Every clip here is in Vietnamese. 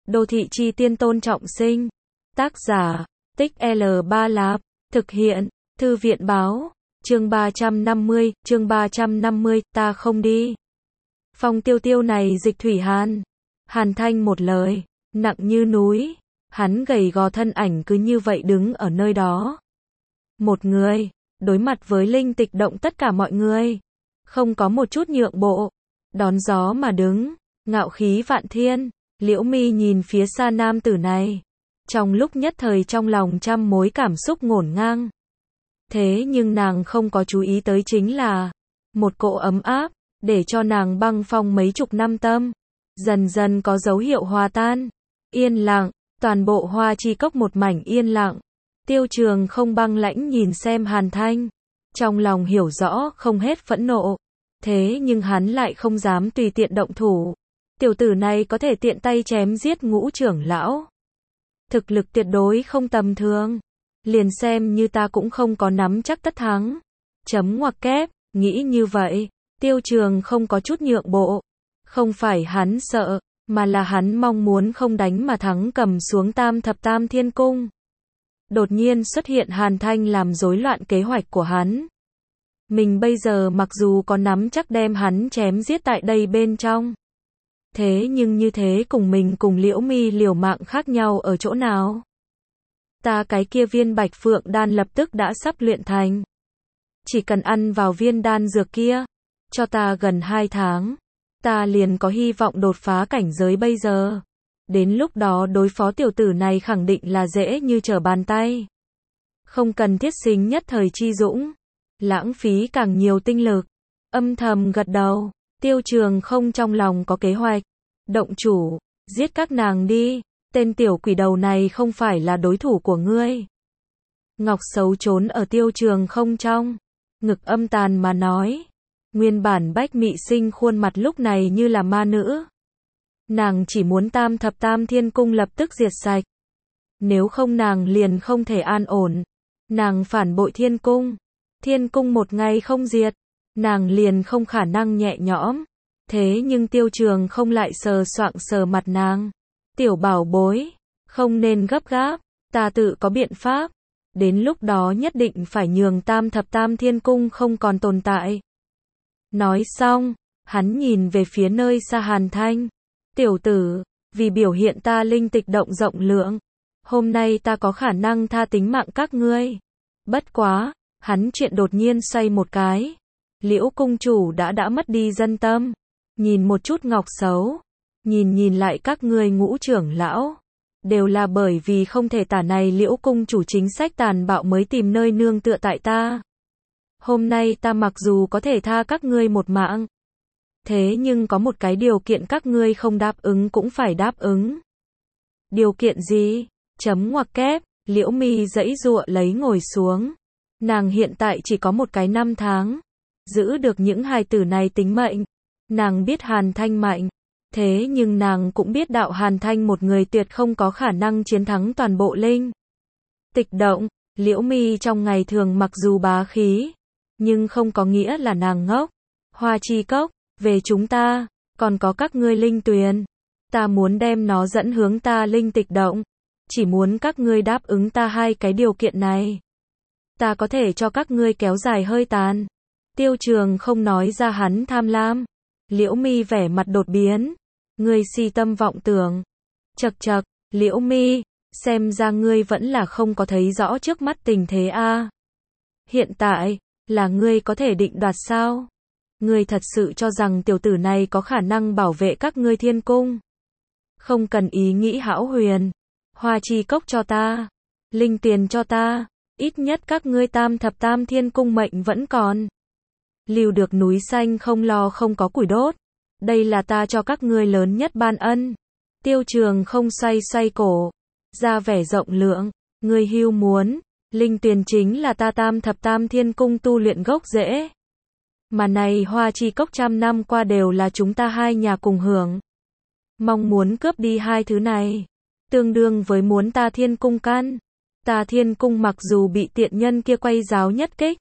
Đô thị chi tiên Tôn Trọng Sinh. Tác giả, Tích L Ba Lạp. Thực hiện, Thư viện báo. Chương 350, ta không đi. Phong Tiêu Tiêu này dịch thủy Hàn. Hàn Thanh một lời, nặng như núi. Hắn gầy gò thân ảnh cứ như vậy đứng ở nơi đó. Một người, đối mặt với linh tịch động tất cả mọi người. Không có một chút nhượng bộ. Đón gió mà đứng, ngạo khí vạn thiên. Liễu Mi nhìn phía xa nam tử này. Trong lúc nhất thời trong lòng trăm mối cảm xúc ngổn ngang. Thế nhưng nàng không có chú ý tới chính là một cỗ ấm áp, để cho nàng băng phong mấy chục năm tâm. Dần dần có dấu hiệu hòa tan. Yên lặng, toàn bộ Hoa Chi Cốc một mảnh yên lặng. Tiêu Trường không băng lãnh nhìn xem Hàn Thanh. Trong lòng hiểu rõ không hết phẫn nộ. Thế nhưng hắn lại không dám tùy tiện động thủ. Tiểu tử này có thể tiện tay chém giết Ngũ trưởng lão. Thực lực tuyệt đối không tầm thường. Liền xem như ta cũng không có nắm chắc tất thắng. Chấm ngoặc kép, nghĩ như vậy. Tiêu Trường không có chút nhượng bộ. Không phải hắn sợ, mà là hắn mong muốn không đánh mà thắng cầm xuống Tam Thập Tam Thiên Cung. Đột nhiên xuất hiện Hàn Thanh làm rối loạn kế hoạch của hắn. Mình bây giờ mặc dù có nắm chắc đem hắn chém giết tại đây bên trong. Thế nhưng như thế cùng mình cùng Liễu Mi liều mạng khác nhau ở chỗ nào? Ta cái kia viên Bạch Phượng đan lập tức đã sắp luyện thành. Chỉ cần ăn vào viên đan dược kia, cho ta gần 2 tháng, ta liền có hy vọng đột phá cảnh giới bây giờ. Đến lúc đó đối phó tiểu tử này khẳng định là dễ như trở bàn tay. Không cần thiết sinh nhất thời chi dũng, lãng phí càng nhiều tinh lực. Âm thầm gật đầu, Tiêu Trường không trong lòng có kế hoạch. Động chủ, giết các nàng đi, tên tiểu quỷ đầu này không phải là đối thủ của ngươi. Ngọc Sấu trốn ở Tiêu Trường không trong ngực âm tàn mà nói. Nguyên bản Bách Mị Sinh khuôn mặt lúc này như là ma nữ. Nàng chỉ muốn Tam Thập Tam Thiên Cung lập tức diệt sạch. Nếu không nàng liền không thể an ổn. Nàng phản bội Thiên Cung. Thiên Cung một ngày không diệt, nàng liền không khả năng nhẹ nhõm. Thế nhưng Tiêu Trường không lại sờ soạng sờ mặt nàng. Tiểu bảo bối, không nên gấp gáp, ta tự có biện pháp. Đến lúc đó nhất định phải nhường Tam Thập Tam Thiên Cung không còn tồn tại. Nói xong, hắn nhìn về phía nơi xa Hàn Thanh. Tiểu tử, vì biểu hiện ta linh tịch động rộng lượng, hôm nay ta có khả năng tha tính mạng các ngươi. Bất quá, hắn chuyện đột nhiên xoay một cái. Liễu cung chủ đã mất đi dân tâm. Nhìn một chút Ngọc Sấu, nhìn lại các ngươi Ngũ trưởng lão, đều là bởi vì không thể tả này Liễu cung chủ chính sách tàn bạo mới tìm nơi nương tựa tại ta. Hôm nay ta mặc dù có thể tha các ngươi một mạng, thế nhưng có một cái điều kiện các ngươi không đáp ứng cũng phải đáp ứng. Điều kiện gì? Chấm ngoặc kép, Liễu Mi giãy giụa lấy ngồi xuống. Nàng hiện tại chỉ có một cái 5 tháng. Giữ được những hài tử này tính mệnh. Nàng biết Hàn Thanh mạnh. Thế nhưng nàng cũng biết đạo Hàn Thanh một người tuyệt không có khả năng chiến thắng toàn bộ linh tịch động. Liễu Mi trong ngày thường mặc dù bá khí, nhưng không có nghĩa là nàng ngốc. Hoa Chi Cốc, về chúng ta, còn có các ngươi linh tuyền. Ta muốn đem nó dẫn hướng ta linh tịch động. Chỉ muốn các ngươi đáp ứng ta 2 cái điều kiện này. Ta có thể cho các ngươi kéo dài hơi tàn. Tiêu Trường không nói ra hắn tham lam. Liễu Mi vẻ mặt đột biến. Ngươi si tâm vọng tưởng. Chậc, Liễu Mi, xem ra ngươi vẫn là không có thấy rõ trước mắt tình thế a. Hiện tại, là ngươi có thể định đoạt sao? Ngươi thật sự cho rằng tiểu tử này có khả năng bảo vệ các ngươi Thiên Cung? Không cần ý nghĩ hão huyền. Hoa Chi Cốc cho ta. Linh tiền cho ta. Ít nhất các ngươi Tam Thập Tam Thiên Cung mệnh vẫn còn. Lưu được núi xanh không lo không có củi đốt. Đây là ta cho các ngươi lớn nhất ban ân. Tiêu Trường không xoay cổ. Ra vẻ rộng lượng. Ngươi hưu muốn. Linh tuyền chính là ta Tam Thập Tam Thiên Cung tu luyện gốc rễ. Mà này Hoa Chi Cốc trăm năm qua đều là chúng ta 2 nhà cùng hưởng. Mong muốn cướp đi 2 thứ này, tương đương với muốn ta Thiên Cung căn. Ta Thiên Cung mặc dù bị tiện nhân kia quay giáo nhất kích,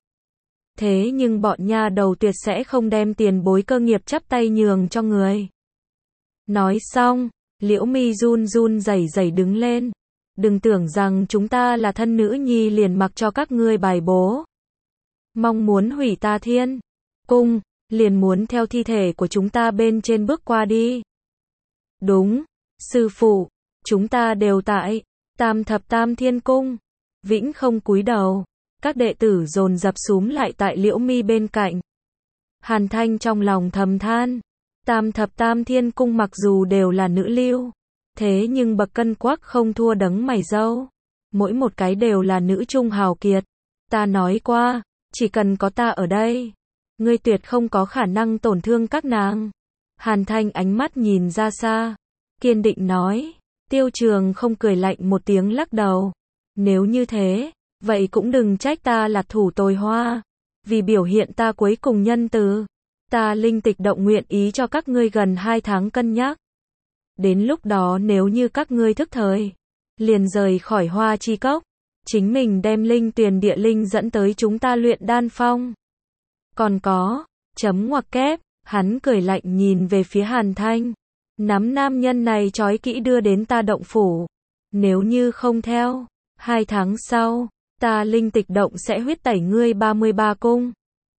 thế nhưng bọn nha đầu tuyệt sẽ không đem tiền bối cơ nghiệp chắp tay nhường cho người. Nói xong, Liễu Mi run run rẩy rẩy đứng lên. Đừng tưởng rằng chúng ta là thân nữ nhi liền mặc cho các ngươi bài bố. Mong muốn hủy ta thiên cung, liền muốn theo thi thể của chúng ta bên trên bước qua đi. Đúng, sư phụ, chúng ta đều tại Tam Thập Tam Thiên Cung. Vĩnh không cúi đầu, các đệ tử dồn dập xúm lại tại Liễu Mi bên cạnh. Hàn Thanh trong lòng thầm than, Tam Thập Tam Thiên Cung mặc dù đều là nữ lưu, thế nhưng bậc cân quắc không thua đấng mày râu. Mỗi một cái đều là nữ trung hào kiệt. Ta nói qua, chỉ cần có ta ở đây, ngươi tuyệt không có khả năng tổn thương các nàng. Hàn Thanh ánh mắt nhìn ra xa, kiên định nói. Tiêu Trường không cười lạnh một tiếng lắc đầu. Nếu như thế, vậy cũng đừng trách ta là thủ tồi hoa. Vì biểu hiện ta cuối cùng nhân từ, ta linh tịch động nguyện ý cho các ngươi gần 2 tháng cân nhắc. Đến lúc đó nếu như các ngươi thức thời, liền rời khỏi Hoa Chi Cốc, chính mình đem linh tuyền địa linh dẫn tới chúng ta luyện đan phong. Còn có, chấm ngoặc kép, hắn cười lạnh nhìn về phía Hàn Thanh. Nắm nam nhân này trói kỹ đưa đến ta động phủ. Nếu như không theo, 2 tháng sau, ta linh tịch động sẽ huyết tẩy ngươi 33 cung.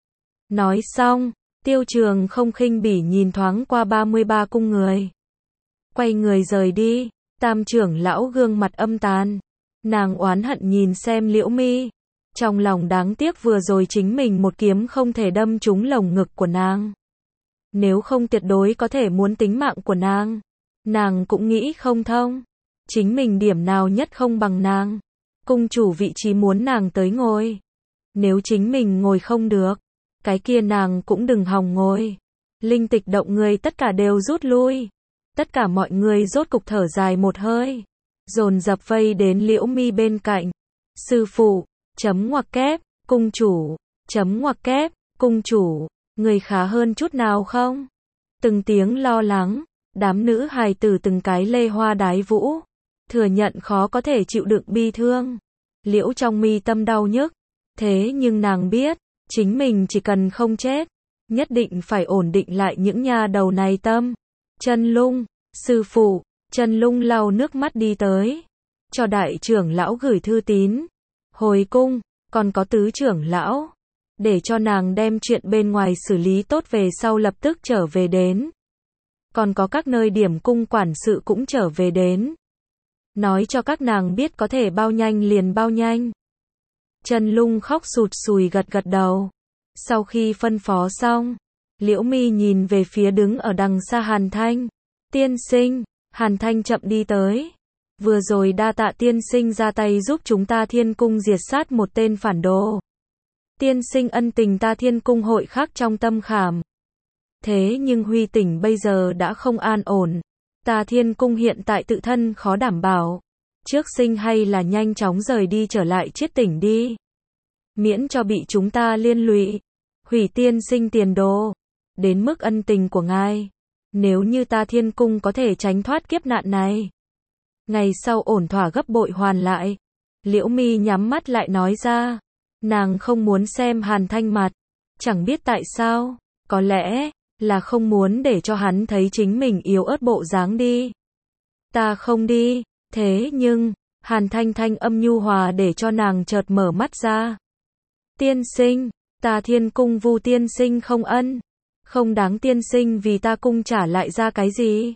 Nói xong, Tiêu Trường không khinh bỉ nhìn thoáng qua 33 cung người. Quay người rời đi, Tam trưởng lão gương mặt âm tàn. Nàng oán hận nhìn xem Liễu Mi. Trong lòng đáng tiếc vừa rồi chính mình một kiếm không thể đâm trúng lồng ngực của nàng. Nếu không tuyệt đối có thể muốn tính mạng của nàng. Nàng cũng nghĩ không thông. Chính mình điểm nào nhất không bằng nàng. Cung chủ vị trí muốn nàng tới ngồi. Nếu chính mình ngồi không được, cái kia nàng cũng đừng hòng ngồi. Linh tịch động người tất cả đều rút lui. Tất cả mọi người rốt cục thở dài một hơi. Dồn dập vây đến Liễu Mi bên cạnh. Sư phụ, chấm ngoặc kép, cung chủ, chấm ngoặc kép, cung chủ, người khá hơn chút nào không? Từng tiếng lo lắng, đám nữ hài tử từng cái lê hoa đái vũ, thừa nhận khó có thể chịu đựng bi thương. Liễu trong mi tâm đau nhức, thế nhưng nàng biết, chính mình chỉ cần không chết, nhất định phải ổn định lại những nha đầu này tâm. Chân Lung, sư phụ, Chân Lung lau nước mắt đi tới, cho đại trưởng lão gửi thư tín. Hồi cung, còn có tứ trưởng lão, để cho nàng đem chuyện bên ngoài xử lý tốt về sau lập tức trở về đến. Còn có các nơi điểm cung quản sự cũng trở về đến. Nói cho các nàng biết có thể bao nhanh liền bao nhanh. Chân Lung khóc sụt sùi gật gật đầu. Sau khi phân phó xong, Liễu Mi nhìn về phía đứng ở đằng xa Hàn Thanh. Tiên sinh, Hàn Thanh chậm đi tới. Vừa rồi đa tạ tiên sinh ra tay giúp chúng ta Thiên Cung diệt sát một tên phản đồ. Tiên sinh ân tình ta Thiên Cung hội khắc trong tâm khảm. Thế nhưng Huy tỉnh bây giờ đã không an ổn. Ta Thiên Cung hiện tại tự thân khó đảm bảo. Trước sinh hay là nhanh chóng rời đi trở lại Chiết Tỉnh đi. Miễn cho bị chúng ta liên lụy. Hủy tiên sinh tiền đồ. Đến mức ân tình của ngài. Nếu như ta Thiên Cung có thể tránh thoát kiếp nạn này, ngày sau ổn thỏa gấp bội hoàn lại. Liễu Mi nhắm mắt lại nói ra. Nàng không muốn xem Hàn Thanh mặt. Chẳng biết tại sao. Có lẽ là không muốn để cho hắn thấy chính mình yếu ớt bộ dáng đi. Ta không đi. Thế nhưng, Hàn Thanh thanh âm nhu hòa để cho nàng chợt mở mắt ra. Tiên sinh, ta Thiên Cung vu tiên sinh không ân. Không đáng tiên sinh vì ta cung trả lại ra cái gì.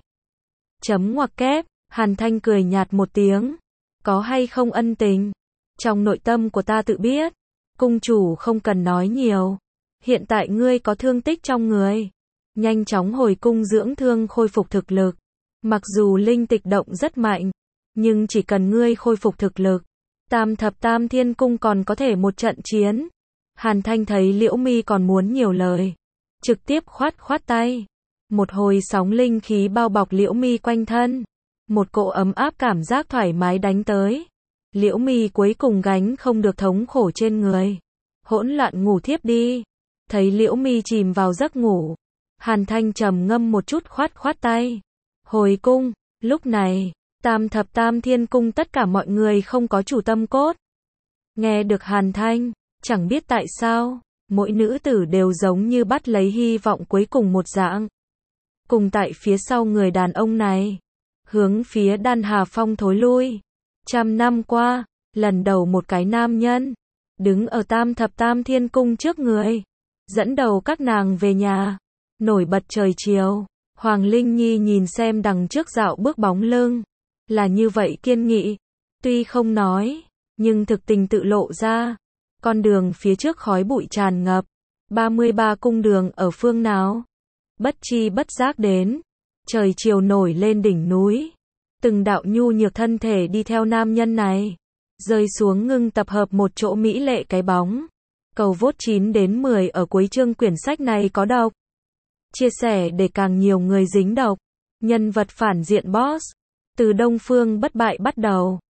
Chấm ngoặc kép, Hàn Thanh cười nhạt một tiếng. Có hay không ân tình? Trong nội tâm của ta tự biết. Cung chủ không cần nói nhiều. Hiện tại ngươi có thương tích trong người. Nhanh chóng hồi cung dưỡng thương khôi phục thực lực. Mặc dù linh tịch động rất mạnh, nhưng chỉ cần ngươi khôi phục thực lực, Tam Thập Tam Thiên Cung còn có thể một trận chiến. Hàn Thanh thấy Liễu Mi còn muốn nhiều lời, trực tiếp khoát khoát tay. Một hồi sóng linh khí bao bọc Liễu Mi quanh thân. Một cỗ ấm áp cảm giác thoải mái đánh tới. Liễu Mi cuối cùng gánh không được thống khổ trên người. Hỗn loạn ngủ thiếp đi. Thấy Liễu Mi chìm vào giấc ngủ, Hàn Thanh trầm ngâm một chút khoát khoát tay. Hồi cung, lúc này, Tam Thập Tam Thiên Cung tất cả mọi người không có chủ tâm cốt. Nghe được Hàn Thanh, chẳng biết tại sao, mỗi nữ tử đều giống như bắt lấy hy vọng cuối cùng một dạng. Cùng tại phía sau người đàn ông này, hướng phía Đan Hà Phong thối lui. 100 năm qua, lần đầu một cái nam nhân đứng ở Tam Thập Tam Thiên Cung trước người, dẫn đầu các nàng về nhà. Nổi bật trời chiều, Hoàng Linh Nhi nhìn xem đằng trước dạo bước bóng lưng, là như vậy kiên nghị, tuy không nói, nhưng thực tình tự lộ ra. Con đường phía trước khói bụi tràn ngập, 33 cung đường ở phương nào? Bất chi bất giác đến, trời chiều nổi lên đỉnh núi, từng đạo nhu nhược thân thể đi theo nam nhân này, rơi xuống ngưng tập hợp một chỗ mỹ lệ cái bóng. Cầu vote 9 đến 10 ở cuối chương quyển sách này có độc. Chia sẻ để càng nhiều người dính độc. Nhân vật phản diện boss, từ Đông Phương bất bại bắt đầu.